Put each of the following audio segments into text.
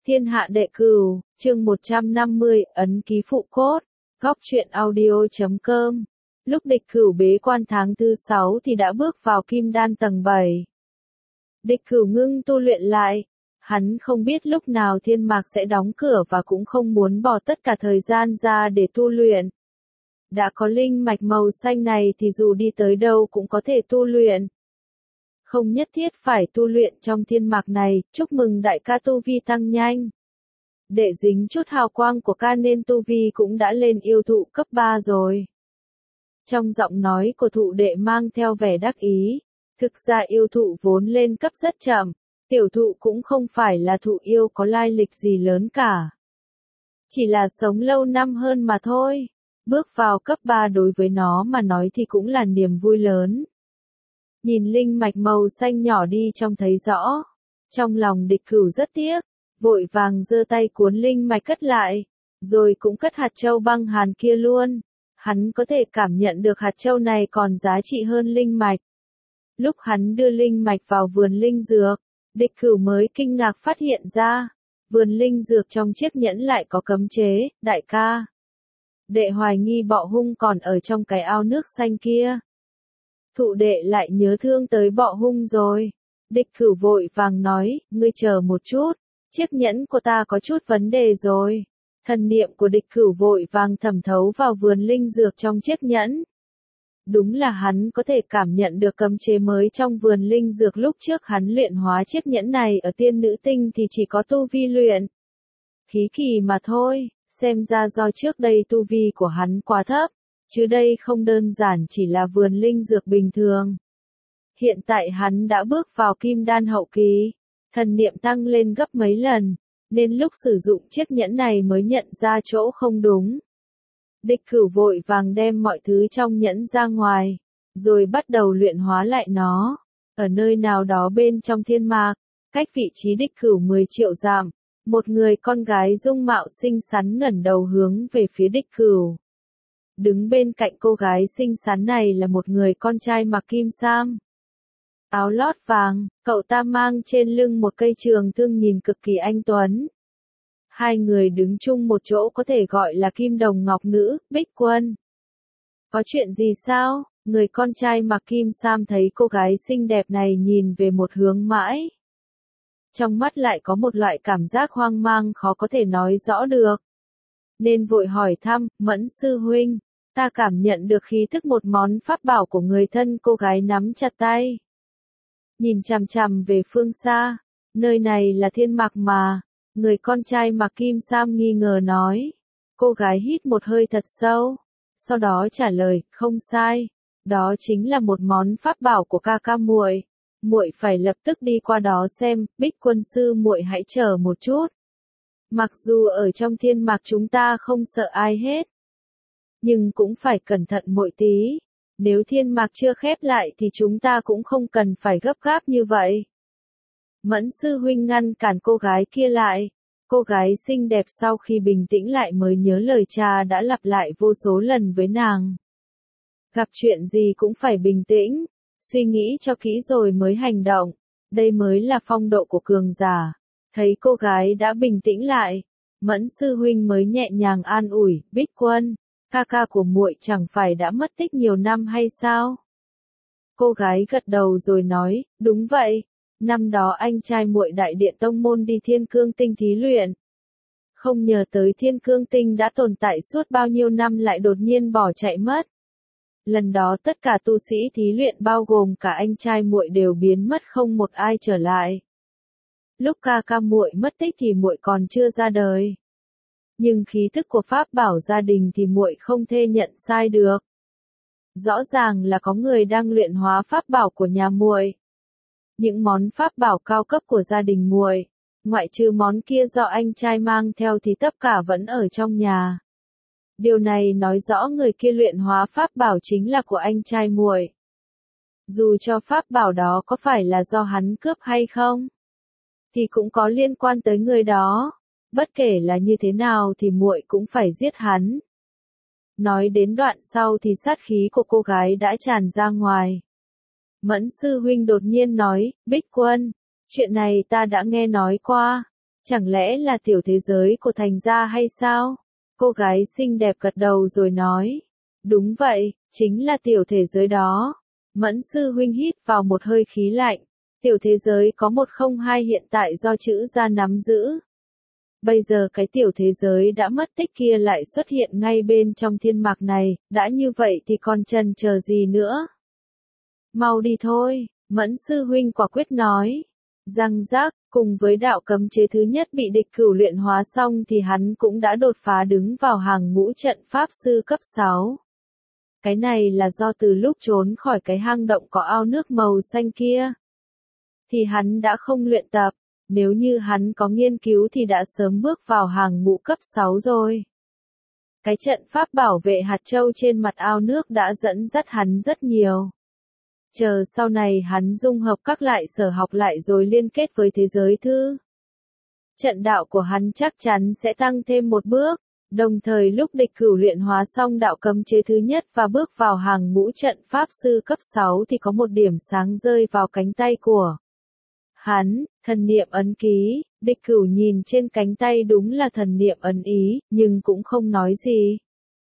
Thiên hạ đệ cửu, chương 150, ấn ký phụ cốt, góc truyện audio.com. Lúc địch cửu bế quan tháng thứ 6 thì đã bước vào kim đan tầng 7. Địch cửu ngưng tu luyện lại. Hắn không biết lúc nào thiên mạc sẽ đóng cửa và cũng không muốn bỏ tất cả thời gian ra để tu luyện. Đã có linh mạch màu xanh này thì dù đi tới đâu cũng có thể tu luyện. Không nhất thiết phải tu luyện trong thiên mạc này, chúc mừng đại ca tu vi tăng nhanh. Để dính chút hào quang của ca nên tu vi cũng đã lên yêu thụ cấp 3 rồi. Trong giọng nói của thụ đệ mang theo vẻ đắc ý, thực ra yêu thụ vốn lên cấp rất chậm, tiểu thụ cũng không phải là thụ yêu có lai lịch gì lớn cả. Chỉ là sống lâu năm hơn mà thôi, bước vào cấp 3 đối với nó mà nói thì cũng là niềm vui lớn. Nhìn linh mạch màu xanh nhỏ đi trông thấy rõ. Trong lòng địch cửu rất tiếc, vội vàng giơ tay cuốn linh mạch cất lại, rồi cũng cất hạt châu băng hàn kia luôn. Hắn có thể cảm nhận được hạt châu này còn giá trị hơn linh mạch. Lúc hắn đưa linh mạch vào vườn linh dược, địch cửu mới kinh ngạc phát hiện ra, vườn linh dược trong chiếc nhẫn lại có cấm chế, đại ca. Đệ hoài nghi bọ hung còn ở trong cái ao nước xanh kia. Thụ đệ lại nhớ thương tới bọ hung rồi. Địch cửu vội vàng nói, ngươi chờ một chút, chiếc nhẫn của ta có chút vấn đề rồi. Thần niệm của địch cửu vội vàng thẩm thấu vào vườn linh dược trong chiếc nhẫn. Đúng là hắn có thể cảm nhận được cấm chế mới trong vườn linh dược lúc trước hắn luyện hóa chiếc nhẫn này ở tiên nữ tinh thì chỉ có tu vi luyện khí kỳ mà thôi, xem ra do trước đây tu vi của hắn quá thấp. Chứ đây không đơn giản chỉ là vườn linh dược bình thường. Hiện tại hắn đã bước vào kim đan hậu kỳ, thần niệm tăng lên gấp mấy lần, nên lúc sử dụng chiếc nhẫn này mới nhận ra chỗ không đúng. Địch cửu vội vàng đem mọi thứ trong nhẫn ra ngoài, rồi bắt đầu luyện hóa lại nó. Ở nơi nào đó bên trong thiên mạc, cách vị trí địch cửu 10 triệu dặm, một người con gái dung mạo xinh xắn ngẩng đầu hướng về phía địch cửu. Đứng bên cạnh cô gái xinh xắn này là một người con trai mặc kim sam. Áo lót vàng, cậu ta mang trên lưng một cây trường thương nhìn cực kỳ anh tuấn. Hai người đứng chung một chỗ có thể gọi là kim đồng ngọc nữ, Bích Quân. Có chuyện gì sao? Người con trai mặc kim sam thấy cô gái xinh đẹp này nhìn về một hướng mãi. Trong mắt lại có một loại cảm giác hoang mang khó có thể nói rõ được. Nên vội hỏi thăm, Mẫn sư huynh, ta cảm nhận được khí thức một món pháp bảo của người thân. Cô gái nắm chặt tay, nhìn chằm chằm về phương xa, nơi này là thiên mạc mà. Người con trai mặc kim sam nghi ngờ nói. Cô gái hít một hơi thật sâu, sau đó trả lời, không sai, đó chính là một món pháp bảo của ca ca muội. Muội phải lập tức đi qua đó xem. Bích Quân sư muội hãy chờ một chút. Mặc dù ở trong thiên mạc chúng ta không sợ ai hết, nhưng cũng phải cẩn thận mỗi tí. Nếu thiên mạc chưa khép lại thì chúng ta cũng không cần phải gấp gáp như vậy. Mẫn sư huynh ngăn cản cô gái kia lại. Cô gái xinh đẹp sau khi bình tĩnh lại mới nhớ lời cha đã lặp lại vô số lần với nàng. Gặp chuyện gì cũng phải bình tĩnh, suy nghĩ cho kỹ rồi mới hành động. Đây mới là phong độ của cường giả. Thấy cô gái đã bình tĩnh lại, Mẫn sư huynh mới nhẹ nhàng an ủi, Bích Quân, ca ca của muội chẳng phải đã mất tích nhiều năm hay sao? Cô gái gật đầu rồi nói, đúng vậy, năm đó anh trai muội đại điện tông môn đi Thiên Cương Tinh thí luyện. Không ngờ tới Thiên Cương Tinh đã tồn tại suốt bao nhiêu năm lại đột nhiên bỏ chạy mất. Lần đó tất cả tu sĩ thí luyện bao gồm cả anh trai muội đều biến mất không một ai trở lại. Lúc ca ca muội mất tích thì muội còn chưa ra đời. Nhưng khí thức của pháp bảo gia đình thì muội không thể nhận sai được. Rõ ràng là có người đang luyện hóa pháp bảo của nhà muội. Những món pháp bảo cao cấp của gia đình muội, ngoại trừ món kia do anh trai mang theo thì tất cả vẫn ở trong nhà. Điều này nói rõ người kia luyện hóa pháp bảo chính là của anh trai muội. Dù cho pháp bảo đó có phải là do hắn cướp hay không, thì cũng có liên quan tới người đó. Bất kể là như thế nào thì muội cũng phải giết hắn. Nói đến đoạn sau thì sát khí của cô gái đã tràn ra ngoài. Mẫn sư huynh đột nhiên nói, Bích Quân, chuyện này ta đã nghe nói qua. Chẳng lẽ là tiểu thế giới của Thành gia hay sao? Cô gái xinh đẹp gật đầu rồi nói. Đúng vậy, chính là tiểu thế giới đó. Mẫn sư huynh hít vào một hơi khí lạnh. Tiểu thế giới có 102 hiện tại do chữ gia nắm giữ. Bây giờ cái tiểu thế giới đã mất tích kia lại xuất hiện ngay bên trong thiên mạc này, đã như vậy thì còn chần chờ gì nữa? Mau đi thôi, Mẫn sư huynh quả quyết nói. Răng rác, cùng với đạo cấm chế thứ nhất bị địch cửu luyện hóa xong thì hắn cũng đã đột phá đứng vào hàng ngũ trận pháp sư cấp 6. Cái này là do từ lúc trốn khỏi cái hang động có ao nước màu xanh kia, thì hắn đã không luyện tập. Nếu như hắn có nghiên cứu thì đã sớm bước vào hàng ngũ cấp 6 rồi. Cái trận pháp bảo vệ hạt châu trên mặt ao nước đã dẫn dắt hắn rất nhiều. Chờ sau này hắn dung hợp các lại sở học lại rồi liên kết với thế giới thư. Trận đạo của hắn chắc chắn sẽ tăng thêm một bước. Đồng thời lúc địch cửu luyện hóa xong đạo cấm chế thứ nhất và bước vào hàng ngũ trận pháp sư cấp 6 thì có một điểm sáng rơi vào cánh tay của hắn, thần niệm ấn ký. Địch cửu nhìn trên cánh tay đúng là thần niệm ấn ý, nhưng cũng không nói gì.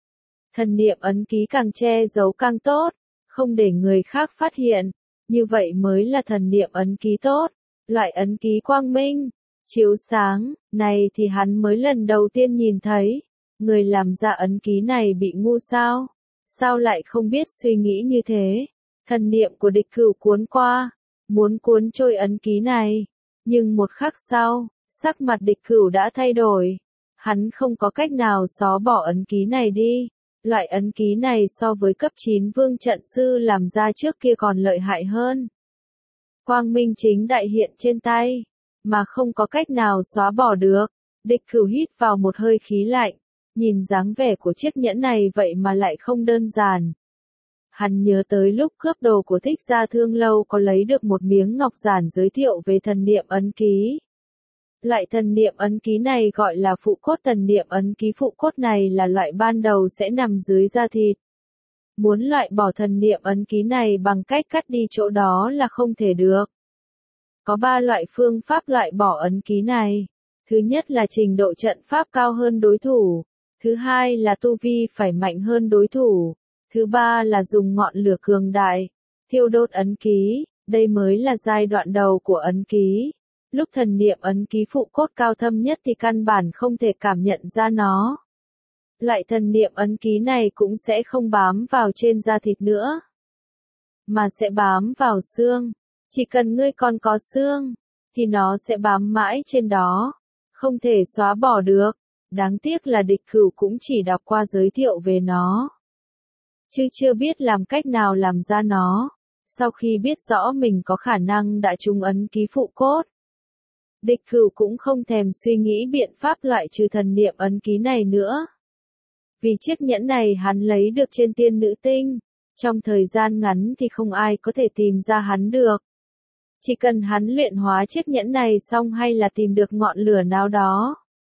Thần niệm ấn ký càng che giấu càng tốt, không để người khác phát hiện, như vậy mới là thần niệm ấn ký tốt, loại ấn ký quang minh, chiếu sáng, này thì hắn mới lần đầu tiên nhìn thấy. Người làm ra ấn ký này bị ngu sao? Sao lại không biết suy nghĩ như thế? Thần niệm của địch cửu cuốn qua, muốn cuốn trôi ấn ký này. Nhưng một khắc sau, sắc mặt địch cửu đã thay đổi. Hắn không có cách nào xóa bỏ ấn ký này đi. Loại ấn ký này so với cấp 9 vương trận sư làm ra trước kia còn lợi hại hơn. Quang minh chính đại hiện trên tay, mà không có cách nào xóa bỏ được. Địch cửu hít vào một hơi khí lạnh. Nhìn dáng vẻ của chiếc nhẫn này vậy mà lại không đơn giản. Hắn nhớ tới lúc cướp đồ của Thích Gia Thương Lâu có lấy được một miếng ngọc giản giới thiệu về thần niệm ấn ký. Loại thần niệm ấn ký này gọi là phụ cốt thần niệm ấn ký. Phụ cốt này là loại ban đầu sẽ nằm dưới da thịt. Muốn loại bỏ thần niệm ấn ký này bằng cách cắt đi chỗ đó là không thể được. Có 3 loại phương pháp loại bỏ ấn ký này. Thứ nhất là trình độ trận pháp cao hơn đối thủ. Thứ hai là tu vi phải mạnh hơn đối thủ. Thứ ba là dùng ngọn lửa cường đại, thiêu đốt ấn ký. Đây mới là giai đoạn đầu của ấn ký. Lúc thần niệm ấn ký phụ cốt cao thâm nhất thì căn bản không thể cảm nhận ra nó. Loại thần niệm ấn ký này cũng sẽ không bám vào trên da thịt nữa, mà sẽ bám vào xương. Chỉ cần ngươi còn có xương, thì nó sẽ bám mãi trên đó, không thể xóa bỏ được. Đáng tiếc là địch cửu cũng chỉ đọc qua giới thiệu về nó, chứ chưa biết làm cách nào làm ra nó. Sau khi biết rõ mình có khả năng đã trúng ấn ký phụ cốt, địch cửu cũng không thèm suy nghĩ biện pháp loại trừ thần niệm ấn ký này nữa. Vì chiếc nhẫn này hắn lấy được trên tiên nữ tinh, trong thời gian ngắn thì không ai có thể tìm ra hắn được. Chỉ cần hắn luyện hóa chiếc nhẫn này xong hay là tìm được ngọn lửa nào đó,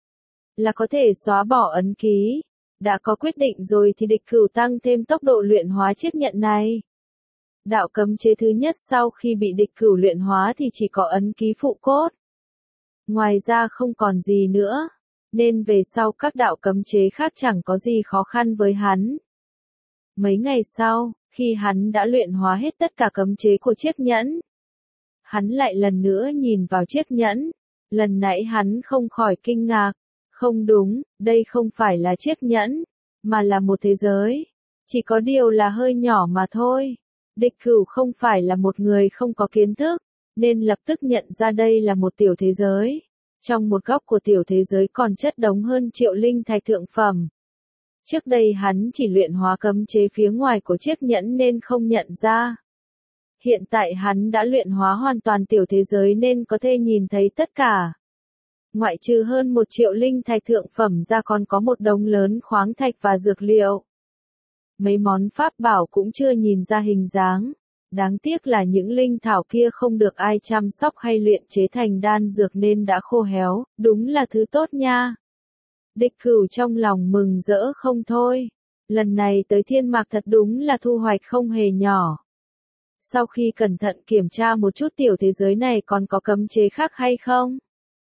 là có thể xóa bỏ ấn ký. Đã có quyết định rồi thì địch cửu tăng thêm tốc độ luyện hóa chiếc nhẫn này. Đạo cấm chế thứ nhất sau khi bị địch cửu luyện hóa thì chỉ có ấn ký phụ cốt. Ngoài ra không còn gì nữa, nên về sau các đạo cấm chế khác chẳng có gì khó khăn với hắn. Mấy ngày sau, khi hắn đã luyện hóa hết tất cả cấm chế của chiếc nhẫn, hắn lại lần nữa nhìn vào chiếc nhẫn. Lần nãy hắn không khỏi kinh ngạc. Không đúng, đây không phải là chiếc nhẫn, mà là một thế giới. Chỉ có điều là hơi nhỏ mà thôi. Địch cửu không phải là một người không có kiến thức, nên lập tức nhận ra đây là một tiểu thế giới. Trong một góc của tiểu thế giới còn chất đống hơn triệu linh thạch thượng phẩm. Trước đây hắn chỉ luyện hóa cấm chế phía ngoài của chiếc nhẫn nên không nhận ra. Hiện tại hắn đã luyện hóa hoàn toàn tiểu thế giới nên có thể nhìn thấy tất cả. Ngoại trừ hơn 1 triệu linh thạch thượng phẩm ra còn có một đống lớn khoáng thạch và dược liệu. Mấy món pháp bảo cũng chưa nhìn ra hình dáng. Đáng tiếc là những linh thảo kia không được ai chăm sóc hay luyện chế thành đan dược nên đã khô héo, đúng là thứ tốt nha. Địch cửu trong lòng mừng rỡ không thôi. Lần này tới thiên mạc thật đúng là thu hoạch không hề nhỏ. Sau khi cẩn thận kiểm tra một chút tiểu thế giới này còn có cấm chế khác hay không?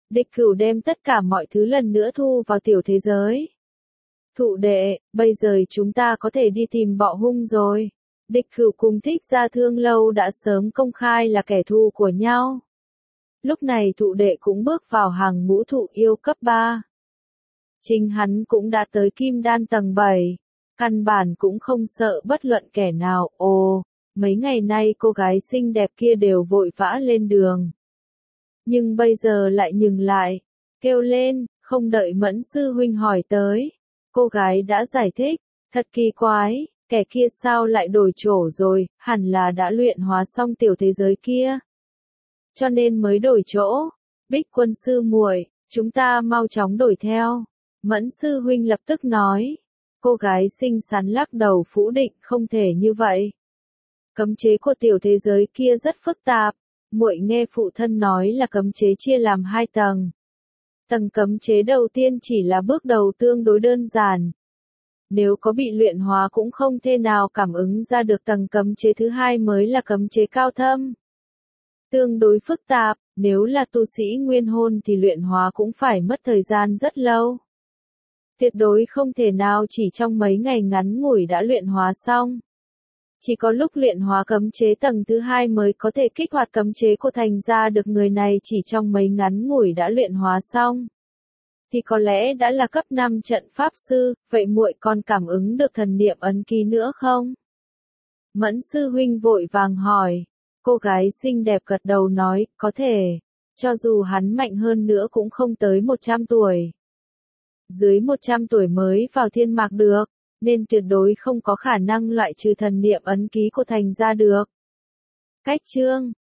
Địch Cửu đem tất cả mọi thứ lần nữa thu vào tiểu thế giới. Thụ đệ, bây giờ chúng ta có thể đi tìm Bọ Hung rồi. Địch Cửu cùng Thích Gia Thương Lâu đã sớm công khai là kẻ thù của nhau. Lúc này thụ đệ cũng bước vào hàng ngũ thụ yêu cấp 3. Chính hắn cũng đã tới kim đan tầng 7. Căn bản cũng không sợ bất luận kẻ nào. Ồ, mấy ngày nay cô gái xinh đẹp kia đều vội vã lên đường. Nhưng bây giờ lại ngừng lại, kêu lên, không đợi Mẫn sư huynh hỏi tới. Cô gái đã giải thích, thật kỳ quái, kẻ kia sao lại đổi chỗ rồi, hẳn là đã luyện hóa xong tiểu thế giới kia. Cho nên mới đổi chỗ. Bích Quân sư muội, chúng ta mau chóng đổi theo. Mẫn sư huynh lập tức nói. Cô gái xinh xắn lắc đầu phủ định, không thể như vậy. Cấm chế của tiểu thế giới kia rất phức tạp. Muội nghe phụ thân nói là cấm chế chia làm 2 tầng. Tầng cấm chế đầu tiên chỉ là bước đầu tương đối đơn giản. Nếu có bị luyện hóa cũng không thể nào cảm ứng ra được tầng cấm chế thứ 2 mới là cấm chế cao thâm. Tương đối phức tạp, nếu là tu sĩ nguyên hôn thì luyện hóa cũng phải mất thời gian rất lâu. Tuyệt đối không thể nào chỉ trong mấy ngày ngắn ngủi đã luyện hóa xong. Chỉ có lúc luyện hóa cấm chế tầng thứ 2 mới có thể kích hoạt cấm chế của Thành Gia được, người này chỉ trong mấy ngắn ngủi đã luyện hóa xong. Thì có lẽ đã là cấp 5 trận pháp sư, vậy muội còn cảm ứng được thần niệm ấn ký nữa không? Mẫn sư huynh vội vàng hỏi. Cô gái xinh đẹp gật đầu nói, có thể. Cho dù hắn mạnh hơn nữa cũng không tới 100 tuổi. Dưới 100 tuổi mới vào thiên mạc được, nên tuyệt đối không có khả năng loại trừ thần niệm ấn ký của Thành Gia được. Cách chương